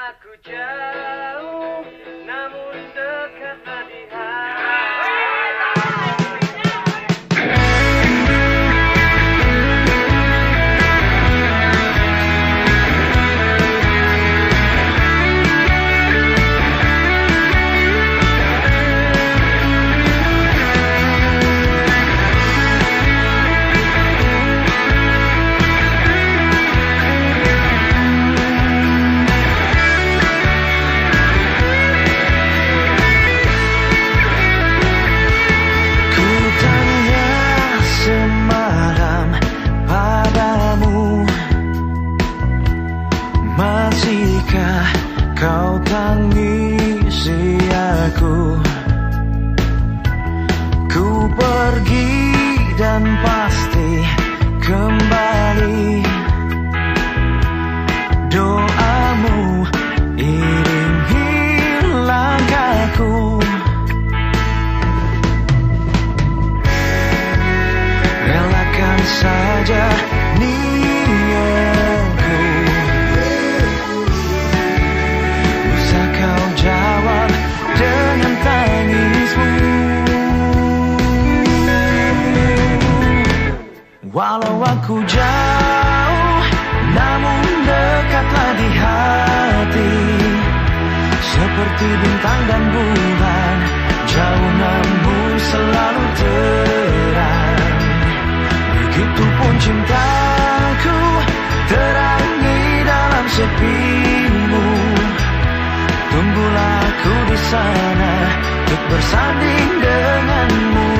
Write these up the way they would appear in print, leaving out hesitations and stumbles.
aku jauh, namun dekatlah di hati. Masihkah kau tangisi aku? Ku pergi dan pasti kembali. Doamu iringi langkahku. Relakan saja niatku. Bisa kau jawab dengan tangismu. Walau aku jauh, namun dekatlah di hati. Seperti bintang dan bulan, jauh namun selalu terang. Begitupun cintaku, terangi dalam sepimu. Tunggulah aku di sana untuk bersanding denganmu.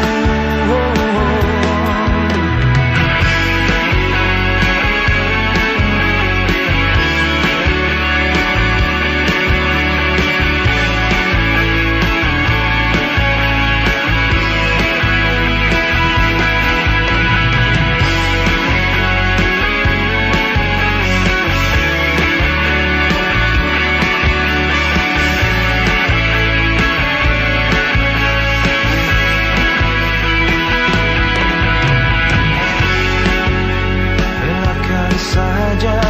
Saja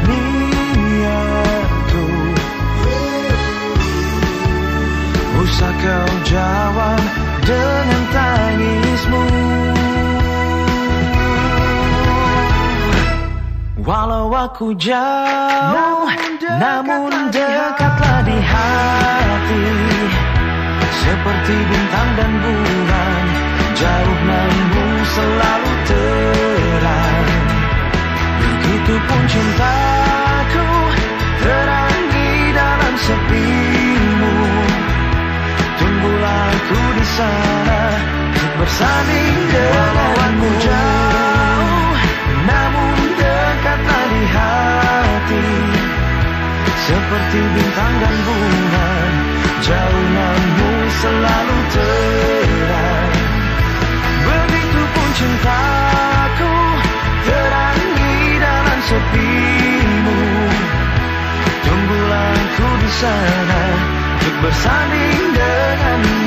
niatku. Usah kau jawab dengan tangismu. Walau aku jauh, namun dekatlah di hati. Seperti bintang dan bulan, jauh namun selalu terang. Begitupun cintaku, terangi dalam sepimu. Tunggulah aku di sana untuk bersanding denganmu. Jauh, namun dekatlah di hati. Seperti bintang dan bulan, jauh namun selalu terang. Begitupun cintaku, terangi dalam sepimu. Tunggulah aku di sana untuk bersanding denganmu.